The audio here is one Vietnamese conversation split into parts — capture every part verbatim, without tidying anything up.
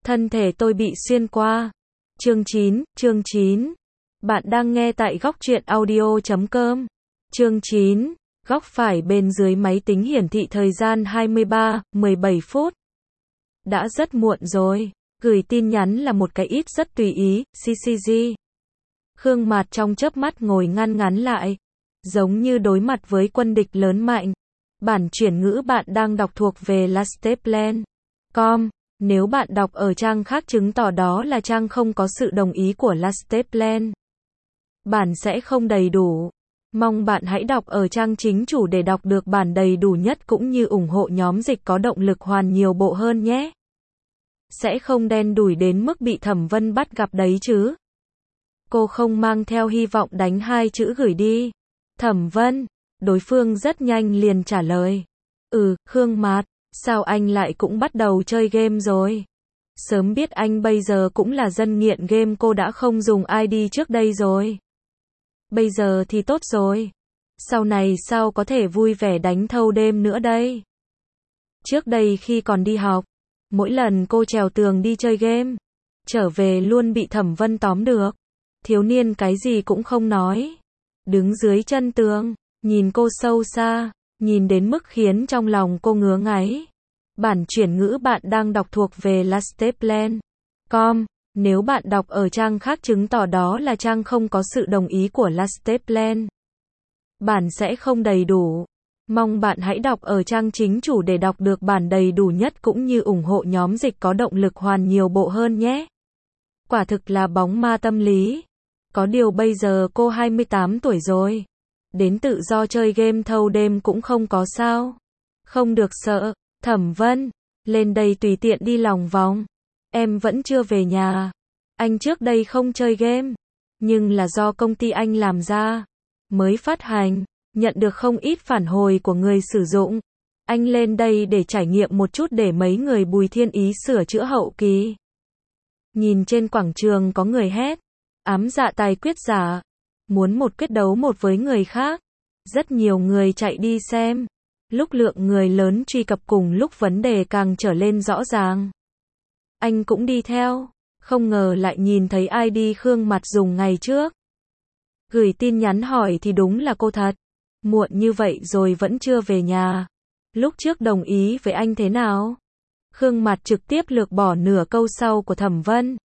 Thân thể tôi bị xuyên qua. Chương chín, chương chín. Bạn đang nghe tại góc truyện audio chấm com. Chương chín, góc phải bên dưới máy tính hiển thị thời gian hai mươi ba, mười bảy phút. Đã rất muộn rồi. Gửi tin nhắn là một cái ít rất tùy ý, xê xê giê. Khương Mạt trong chớp mắt ngồi ngăn ngắn lại, giống như đối mặt với quân địch lớn mạnh. Bản chuyển ngữ bạn đang đọc thuộc về lasteplan chấm com. Nếu bạn đọc ở trang khác chứng tỏ đó là trang không có sự đồng ý của lasteplan. Bản sẽ không đầy đủ. Mong bạn hãy đọc ở trang chính chủ để đọc được bản đầy đủ nhất cũng như ủng hộ nhóm dịch có động lực hoàn nhiều bộ hơn nhé. Sẽ không đen đủi đến mức bị Thẩm Vân bắt gặp đấy chứ. Cô không mang theo hy vọng đánh hai chữ gửi đi. Thẩm Vân. Đối phương rất nhanh liền trả lời. Ừ, Khương Mạt, sao anh lại cũng bắt đầu chơi game rồi? Sớm biết anh bây giờ cũng là dân nghiện game, cô đã không dùng i đê trước đây rồi. Bây giờ thì tốt rồi. Sau này sao có thể vui vẻ đánh thâu đêm nữa đây? Trước đây khi còn đi học, mỗi lần cô trèo tường đi chơi game, trở về luôn bị Thẩm Vân tóm được. Thiếu niên cái gì cũng không nói, đứng dưới chân tường, nhìn cô sâu xa, nhìn đến mức khiến trong lòng cô ngứa ngáy. Bản chuyển ngữ bạn đang đọc thuộc về lasteplan chấm com. Nếu bạn đọc ở trang khác chứng tỏ đó là trang không có sự đồng ý của lasteplan. Bản sẽ không đầy đủ. Mong bạn hãy đọc ở trang chính chủ để đọc được bản đầy đủ nhất cũng như ủng hộ nhóm dịch có động lực hoàn nhiều bộ hơn nhé. Quả thực là bóng ma tâm lý. Có điều bây giờ cô hai mươi tám tuổi rồi. Đến tự do chơi game thâu đêm cũng không có sao. Không được sợ. Thẩm Vân. Lên đây tùy tiện đi lòng vòng. Em vẫn chưa về nhà. Anh trước đây không chơi game. Nhưng là do công ty anh làm ra. Mới phát hành. Nhận được không ít phản hồi của người sử dụng. Anh lên đây để trải nghiệm một chút để mấy người Bùi Thiên Ý sửa chữa hậu kỳ. Nhìn trên quảng trường có người hét. Ám dạ tài quyết giả. Muốn một quyết đấu một với người khác. Rất nhiều người chạy đi xem. Lúc lượng người lớn truy cập cùng lúc vấn đề càng trở lên rõ ràng. Anh cũng đi theo. Không ngờ lại nhìn thấy i đê Khương Mạt dùng ngày trước. Gửi tin nhắn hỏi thì đúng là cô thật. Muộn như vậy rồi vẫn chưa về nhà. Lúc trước đồng ý với anh thế nào? Khương Mạt trực tiếp lược bỏ nửa câu sau của Thẩm Vân.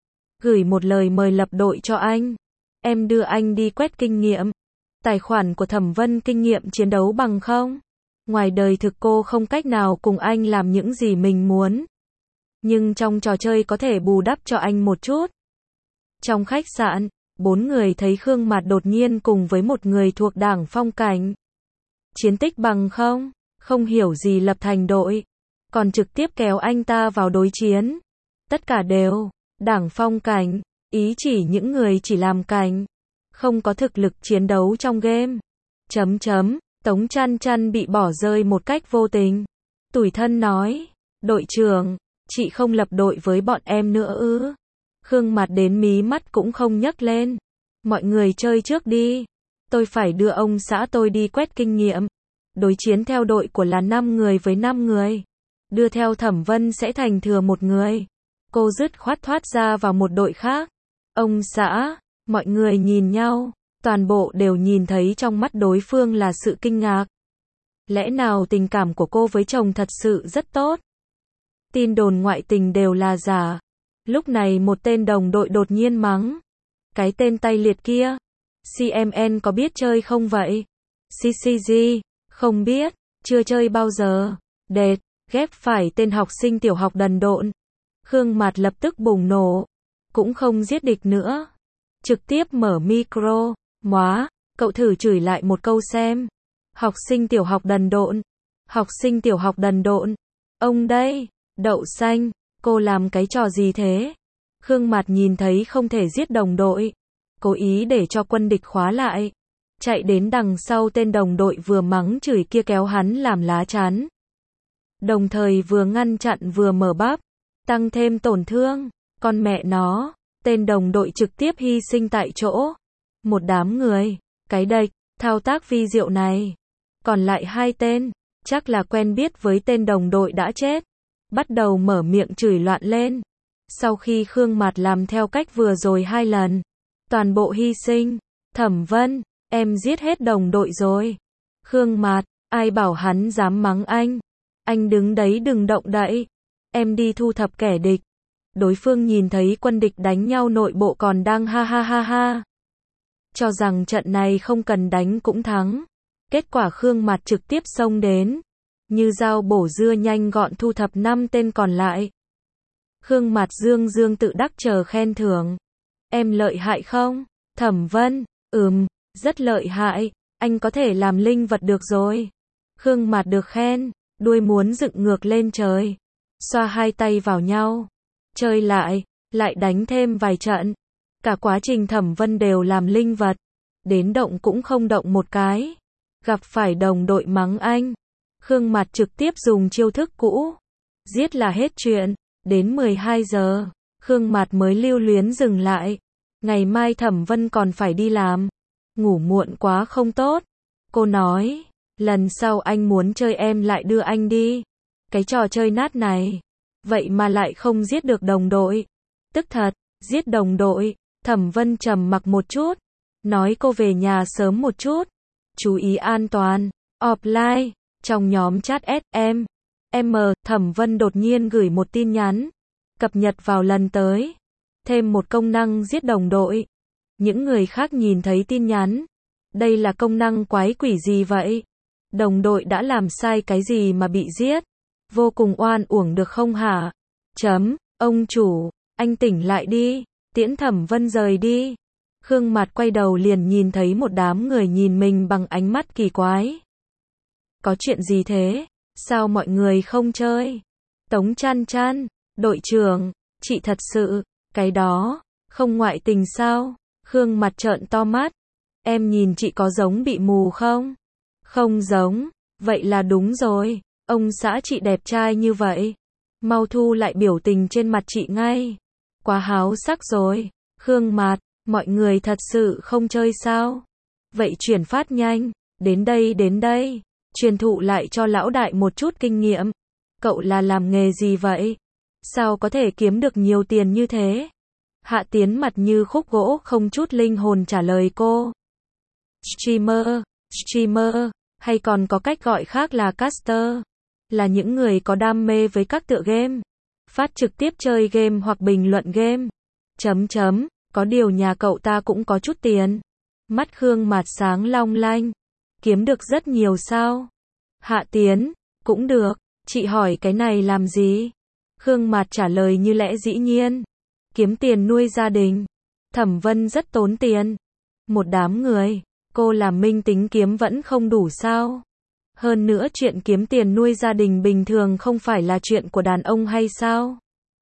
Gửi một lời mời lập đội cho anh. Em đưa anh đi quét kinh nghiệm. Tài khoản của Thẩm Vân kinh nghiệm chiến đấu bằng không? Ngoài đời thực cô không cách nào cùng anh làm những gì mình muốn. Nhưng trong trò chơi có thể bù đắp cho anh một chút. Trong khách sạn, bốn người thấy Khương Mạt đột nhiên cùng với một người thuộc Đảng Phong Cảnh. Chiến tích bằng không? Không hiểu gì lập thành đội. Còn trực tiếp kéo anh ta vào đối chiến. Tất cả đều Đảng Phong Cảnh, ý chỉ những người chỉ làm cảnh, không có thực lực chiến đấu trong game. Chấm chấm, Tống Chăn Chăn bị bỏ rơi một cách vô tình. Tủi thân nói, đội trưởng, chị không lập đội với bọn em nữa ư? Khương Mạt đến mí mắt cũng không nhấc lên. Mọi người chơi trước đi. Tôi phải đưa ông xã tôi đi quét kinh nghiệm. Đối chiến theo đội của là năm người với năm người. Đưa theo Thẩm Vân sẽ thành thừa một người. Cô dứt khoát thoát ra vào một đội khác. Ông xã, mọi người nhìn nhau, toàn bộ đều nhìn thấy trong mắt đối phương là sự kinh ngạc. Lẽ nào tình cảm của cô với chồng thật sự rất tốt? Tin đồn ngoại tình đều là giả. Lúc này một tên đồng đội đột nhiên mắng. Cái tên tay liệt kia. xê em en có biết chơi không vậy? xê xê giê, không biết, chưa chơi bao giờ. Đệt, ghép phải tên học sinh tiểu học đần độn. Khương Mạt lập tức bùng nổ. Cũng không giết địch nữa. Trực tiếp mở micro. Móa, cậu thử chửi lại một câu xem. Học sinh tiểu học đần độn. Học sinh tiểu học đần độn. Ông đây, đậu xanh, cô làm cái trò gì thế? Khương Mạt nhìn thấy không thể giết đồng đội. Cố ý để cho quân địch khóa lại. Chạy đến đằng sau tên đồng đội vừa mắng chửi kia kéo hắn làm lá chắn. Đồng thời vừa ngăn chặn vừa mở bắp. Tăng thêm tổn thương. Con mẹ nó, tên đồng đội trực tiếp hy sinh tại chỗ. Một đám người, cái đệch, thao tác vi diệu này. Còn lại hai tên, chắc là quen biết với tên đồng đội đã chết. Bắt đầu mở miệng chửi loạn lên. Sau khi Khương Mạt làm theo cách vừa rồi hai lần, toàn bộ hy sinh. Thẩm Vân, em giết hết đồng đội rồi. Khương Mạt, ai bảo hắn dám mắng anh. Anh đứng đấy đừng động đậy. Em đi thu thập kẻ địch. Đối phương nhìn thấy quân địch đánh nhau nội bộ còn đang ha ha ha ha. Cho rằng trận này không cần đánh cũng thắng. Kết quả Khương Mạt trực tiếp xông đến. Như dao bổ dưa nhanh gọn thu thập năm tên còn lại. Khương Mạt dương dương tự đắc chờ khen thưởng. Em lợi hại không? Thẩm Vân, ừm, rất lợi hại, anh có thể làm linh vật được rồi. Khương Mạt được khen, đuôi muốn dựng ngược lên trời. Xoa hai tay vào nhau. Chơi lại, lại đánh thêm vài trận. Cả quá trình Thẩm Vân đều làm linh vật. Đến động cũng không động một cái. Gặp phải đồng đội mắng anh. Khương Mạt trực tiếp dùng chiêu thức cũ. Giết là hết chuyện. Đến mười hai giờ, Khương Mạt mới lưu luyến dừng lại. Ngày mai Thẩm Vân còn phải đi làm. Ngủ muộn quá không tốt. Cô nói, lần sau anh muốn chơi em lại đưa anh đi. Cái trò chơi nát này. Vậy mà lại không giết được đồng đội. Tức thật, giết đồng đội. Thẩm Vân trầm mặc một chút. Nói cô về nhà sớm một chút. Chú ý an toàn. Offline, trong nhóm chat ét em. M, Thẩm Vân đột nhiên gửi một tin nhắn. Cập nhật vào lần tới. Thêm một công năng giết đồng đội. Những người khác nhìn thấy tin nhắn. Đây là công năng quái quỷ gì vậy? Đồng đội đã làm sai cái gì mà bị giết? Vô cùng oan uổng được không hả? Chấm, ông chủ, anh tỉnh lại đi. Tiễn Thẩm Vân rời đi. Khương Mạt quay đầu liền nhìn thấy một đám người nhìn mình bằng ánh mắt kỳ quái. Có chuyện gì thế? Sao mọi người không chơi? Tống Chăn Chăn, đội trưởng, chị thật sự, cái đó, không ngoại tình sao? Khương Mạt trợn to mắt. Em nhìn chị có giống bị mù không? Không giống, vậy là đúng rồi. Ông xã chị đẹp trai như vậy. Mau thu lại biểu tình trên mặt chị ngay. Quá háo sắc rồi. Khương Mạt, mọi người thật sự không chơi sao? Vậy chuyển phát nhanh. Đến đây đến đây. Truyền thụ lại cho lão đại một chút kinh nghiệm. Cậu là làm nghề gì vậy? Sao có thể kiếm được nhiều tiền như thế? Hạ Tiến mặt như khúc gỗ không chút linh hồn trả lời cô. Streamer, streamer, hay còn có cách gọi khác là caster. Là những người có đam mê với các tựa game. Phát trực tiếp chơi game hoặc bình luận game. Chấm chấm, có điều nhà cậu ta cũng có chút tiền. Mắt Khương Mạt sáng long lanh. Kiếm được rất nhiều sao? Hạ Tiến, cũng được, chị hỏi cái này làm gì? Khương Mạt trả lời như lẽ dĩ nhiên. Kiếm tiền nuôi gia đình. Thẩm Vân rất tốn tiền. Một đám người, cô làm minh tính kiếm vẫn không đủ sao? Hơn nữa chuyện kiếm tiền nuôi gia đình bình thường không phải là chuyện của đàn ông hay sao?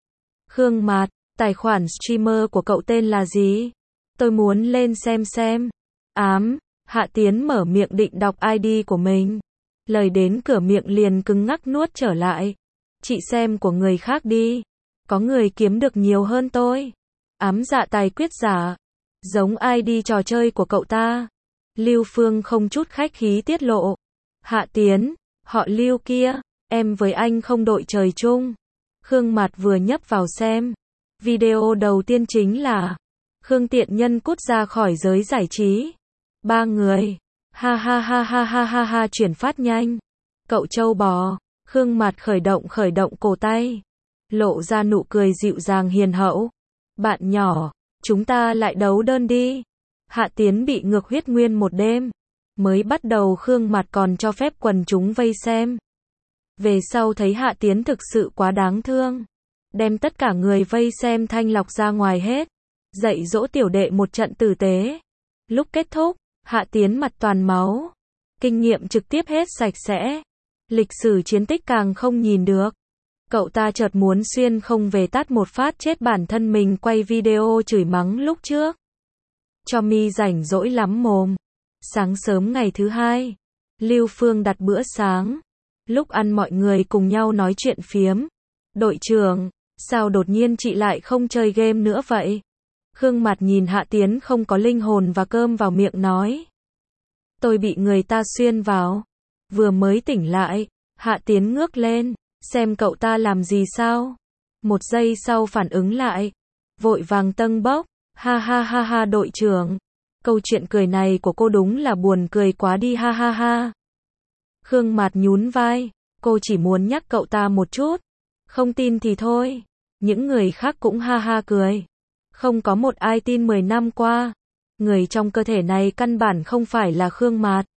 Khương Mạt, tài khoản streamer của cậu tên là gì? Tôi muốn lên xem xem. Ám, Hạ Tiến mở miệng định đọc i đê của mình. Lời đến cửa miệng liền cứng ngắc nuốt trở lại. Chị xem của người khác đi. Có người kiếm được nhiều hơn tôi. Ám dạ tài quyết giả. Giống i đê trò chơi của cậu ta. Lưu Phương không chút khách khí tiết lộ. Hạ Tiến, họ Lưu kia, em với anh không đội trời chung. Khương Mạt vừa nhấp vào xem. Video đầu tiên chính là Khương Tiện Nhân cút ra khỏi giới giải trí. Ba người. Ha ha ha ha ha ha ha chuyển phát nhanh. Cậu trâu bò. Khương Mạt khởi động khởi động cổ tay. Lộ ra nụ cười dịu dàng hiền hậu. Bạn nhỏ, chúng ta lại đấu đơn đi. Hạ Tiến bị ngược huyết nguyên một đêm. Mới bắt đầu Khương Mạt còn cho phép quần chúng vây xem. Về sau thấy Hạ Tiến thực sự quá đáng thương. Đem tất cả người vây xem thanh lọc ra ngoài hết. Dạy dỗ tiểu đệ một trận tử tế. Lúc kết thúc, Hạ Tiến mặt toàn máu. Kinh nghiệm trực tiếp hết sạch sẽ. Lịch sử chiến tích càng không nhìn được. Cậu ta chợt muốn xuyên không về tát một phát chết bản thân mình quay video chửi mắng lúc trước. Cho mi rảnh rỗi lắm mồm. Sáng sớm ngày thứ hai, Lưu Phương đặt bữa sáng. Lúc ăn mọi người cùng nhau nói chuyện phiếm. Đội trưởng, sao đột nhiên chị lại không chơi game nữa vậy? Khương Mạt nhìn Hạ Tiến không có linh hồn và cơm vào miệng nói. Tôi bị người ta xuyên vào. Vừa mới tỉnh lại, Hạ Tiến ngước lên, xem cậu ta làm gì sao? Một giây sau phản ứng lại, vội vàng tâng bốc, ha ha ha ha đội trưởng. Câu chuyện cười này của cô đúng là buồn cười quá đi ha ha ha. Khương Mạt nhún vai, cô chỉ muốn nhắc cậu ta một chút. Không tin thì thôi. Những người khác cũng ha ha cười. Không có một ai tin mười năm qua. Người trong cơ thể này căn bản không phải là Khương Mạt.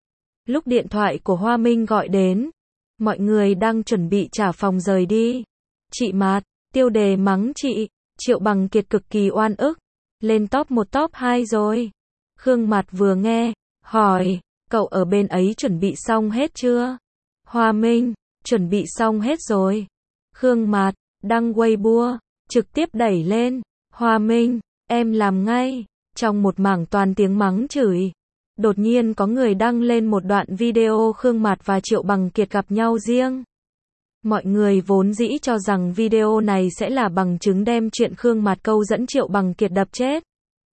Lúc điện thoại của Hoa Minh gọi đến, mọi người đang chuẩn bị trả phòng rời đi. Chị Mạt, tiêu đề mắng chị, Triệu Bằng Kiệt cực kỳ oan ức. Lên top một top hai rồi. Khương Mạt vừa nghe, hỏi, cậu ở bên ấy chuẩn bị xong hết chưa? Hoa Minh, chuẩn bị xong hết rồi. Khương Mạt, đăng Weibo, trực tiếp đẩy lên. Hoa Minh, em làm ngay. Trong một mảng toàn tiếng mắng chửi. Đột nhiên có người đăng lên một đoạn video Khương Mạt và Triệu Bằng Kiệt gặp nhau riêng. Mọi người vốn dĩ cho rằng video này sẽ là bằng chứng đem chuyện Khương Mạt câu dẫn Triệu Bằng Kiệt đập chết.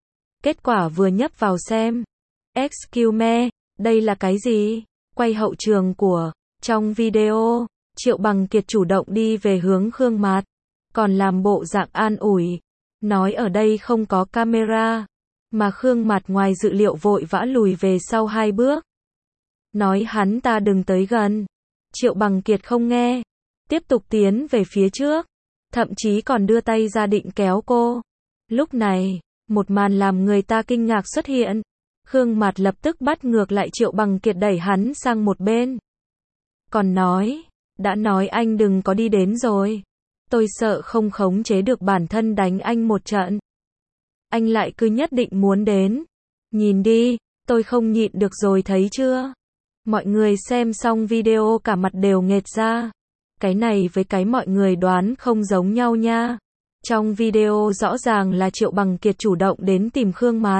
Kết quả vừa nhấp vào xem. Excuse me, đây là cái gì? Quay hậu trường của. Trong video, Triệu Bằng Kiệt chủ động đi về hướng Khương Mạt. Còn làm bộ dạng an ủi. Nói ở đây không có camera. Mà Khương Mạt ngoài dự liệu vội vã lùi về sau hai bước. Nói hắn ta đừng tới gần. Triệu Bằng Kiệt không nghe. Tiếp tục tiến về phía trước. Thậm chí còn đưa tay ra định kéo cô. Lúc này, một màn làm người ta kinh ngạc xuất hiện. Khương Mạt lập tức bắt ngược lại Triệu Bằng Kiệt đẩy hắn sang một bên. Còn nói, đã nói anh đừng có đi đến rồi. Tôi sợ không khống chế được bản thân đánh anh một trận. Anh lại cứ nhất định muốn đến. Nhìn đi, tôi không nhịn được rồi thấy chưa? Mọi người xem xong video cả mặt đều nghệt ra. Cái này với cái mọi người đoán không giống nhau nha. Trong video rõ ràng là Triệu Bằng Kiệt chủ động đến tìm Khương Mạt.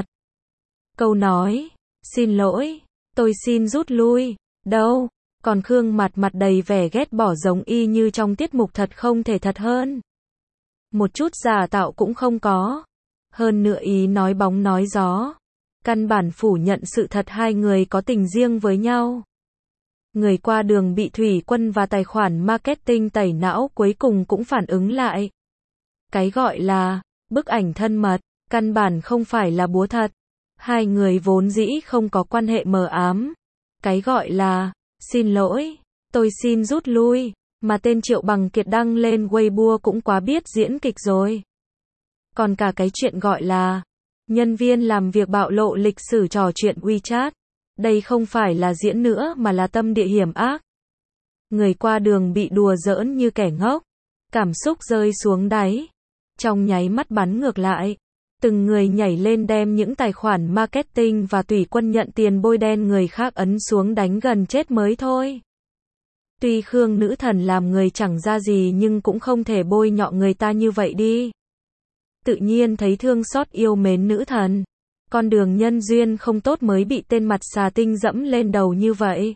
Câu nói, xin lỗi, tôi xin rút lui, đâu, còn Khương Mạt mặt đầy vẻ ghét bỏ giống y như trong tiết mục Thật Không Thể Thật Hơn. Một chút giả tạo cũng không có. Hơn nữa ý nói bóng nói gió. Căn bản phủ nhận sự thật hai người có tình riêng với nhau. Người qua đường bị Thủy Quân và tài khoản marketing tẩy não cuối cùng cũng phản ứng lại. Cái gọi là bức ảnh thân mật, căn bản không phải là búa thật. Hai người vốn dĩ không có quan hệ mờ ám. Cái gọi là xin lỗi, tôi xin rút lui, mà tên Triệu Bằng Kiệt đăng lên Weibo cũng quá biết diễn kịch rồi. Còn cả cái chuyện gọi là nhân viên làm việc bạo lộ lịch sử trò chuyện WeChat. Đây không phải là diễn nữa mà là tâm địa hiểm ác. Người qua đường bị đùa giỡn như kẻ ngốc. Cảm xúc rơi xuống đáy. Trong nháy mắt bắn ngược lại. Từng người nhảy lên đem những tài khoản marketing và Thủy Quân nhận tiền bôi đen người khác ấn xuống đánh gần chết mới thôi. Tuy Khương nữ thần làm người chẳng ra gì nhưng cũng không thể bôi nhọ người ta như vậy đi. Tự nhiên thấy thương xót yêu mến nữ thần. Con đường nhân duyên không tốt mới bị tên mặt xà tinh dẫm lên đầu như vậy.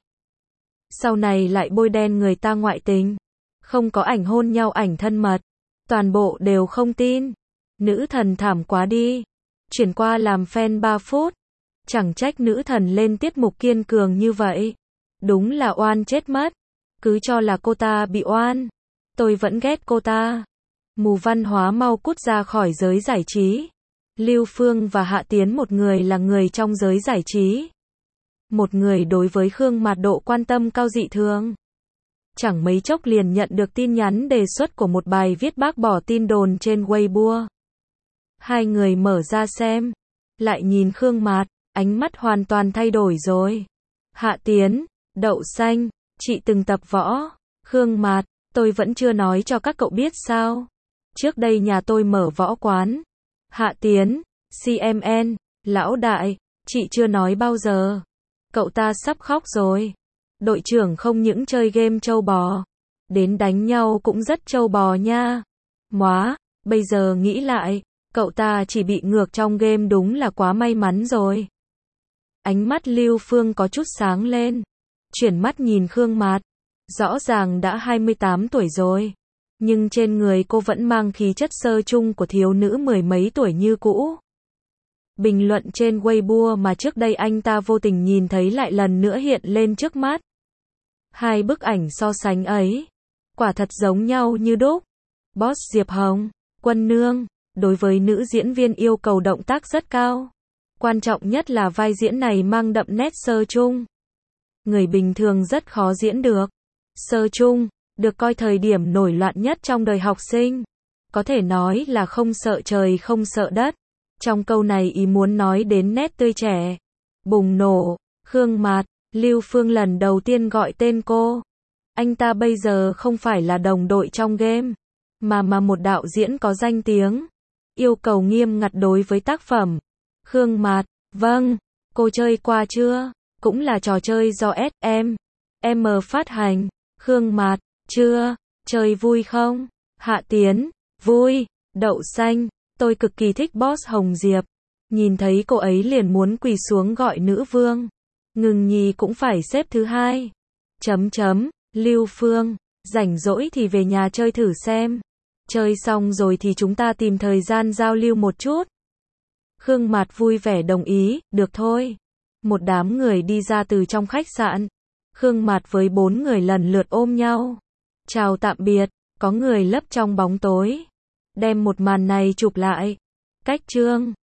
Sau này lại bôi đen người ta ngoại tình. Không có ảnh hôn nhau ảnh thân mật. Toàn bộ đều không tin. Nữ thần thảm quá đi. Chuyển qua làm fan ba phút. Chẳng trách nữ thần lên tiết mục kiên cường như vậy. Đúng là oan chết mất. Cứ cho là cô ta bị oan. Tôi vẫn ghét cô ta. Mù văn hóa mau cút ra khỏi giới giải trí. Lưu Phương và Hạ Tiến, một người là người trong giới giải trí. Một người đối với Khương Mạt độ quan tâm cao dị thường. Chẳng mấy chốc liền nhận được tin nhắn đề xuất của một bài viết bác bỏ tin đồn trên Weibo. Hai người mở ra xem. Lại nhìn Khương Mạt, ánh mắt hoàn toàn thay đổi rồi. Hạ Tiến, đậu xanh, chị từng tập võ. Khương Mạt, tôi vẫn chưa nói cho các cậu biết sao. Trước đây nhà tôi mở võ quán. Hạ Tiến, xê em en, lão đại, chị chưa nói bao giờ. Cậu ta sắp khóc rồi. Đội trưởng không những chơi game trâu bò, đến đánh nhau cũng rất trâu bò nha. Móa, bây giờ nghĩ lại, cậu ta chỉ bị ngược trong game đúng là quá may mắn rồi. Ánh mắt Lưu Phương có chút sáng lên. Chuyển mắt nhìn Khương Mạt. Rõ ràng đã hai mươi tám tuổi rồi. Nhưng trên người cô vẫn mang khí chất sơ chung của thiếu nữ mười mấy tuổi như cũ. Bình luận trên Weibo mà trước đây anh ta vô tình nhìn thấy lại lần nữa hiện lên trước mắt. Hai bức ảnh so sánh ấy, quả thật giống nhau như đúc. Boss Diệp Hồng, Quân Nương, đối với nữ diễn viên yêu cầu động tác rất cao. Quan trọng nhất là vai diễn này mang đậm nét sơ chung. Người bình thường rất khó diễn được. Sơ chung, được coi thời điểm nổi loạn nhất trong đời học sinh. Có thể nói là không sợ trời không sợ đất. Trong câu này ý muốn nói đến nét tươi trẻ, bùng nổ, Khương Mạt, Lưu Phương lần đầu tiên gọi tên cô. Anh ta bây giờ không phải là đồng đội trong game, mà mà một đạo diễn có danh tiếng. Yêu cầu nghiêm ngặt đối với tác phẩm. Khương Mạt, vâng, cô chơi qua chưa? Cũng là trò chơi do ét em em phát hành. Khương Mạt, chưa, chơi vui không? Hạ Tiến, vui. Đậu Xanh, tôi cực kỳ thích Boss Hồng Diệp. Nhìn thấy cô ấy liền muốn quỳ xuống gọi nữ vương. Ngừng Nhi cũng phải xếp thứ hai. Chấm chấm, Lưu Phương, rảnh rỗi thì về nhà chơi thử xem. Chơi xong rồi thì chúng ta tìm thời gian giao lưu một chút. Khương Mạt vui vẻ đồng ý, được thôi. Một đám người đi ra từ trong khách sạn. Khương Mạt với bốn người lần lượt ôm nhau. Chào tạm biệt, có người lấp trong bóng tối. Đem một màn này chụp lại. Cách chương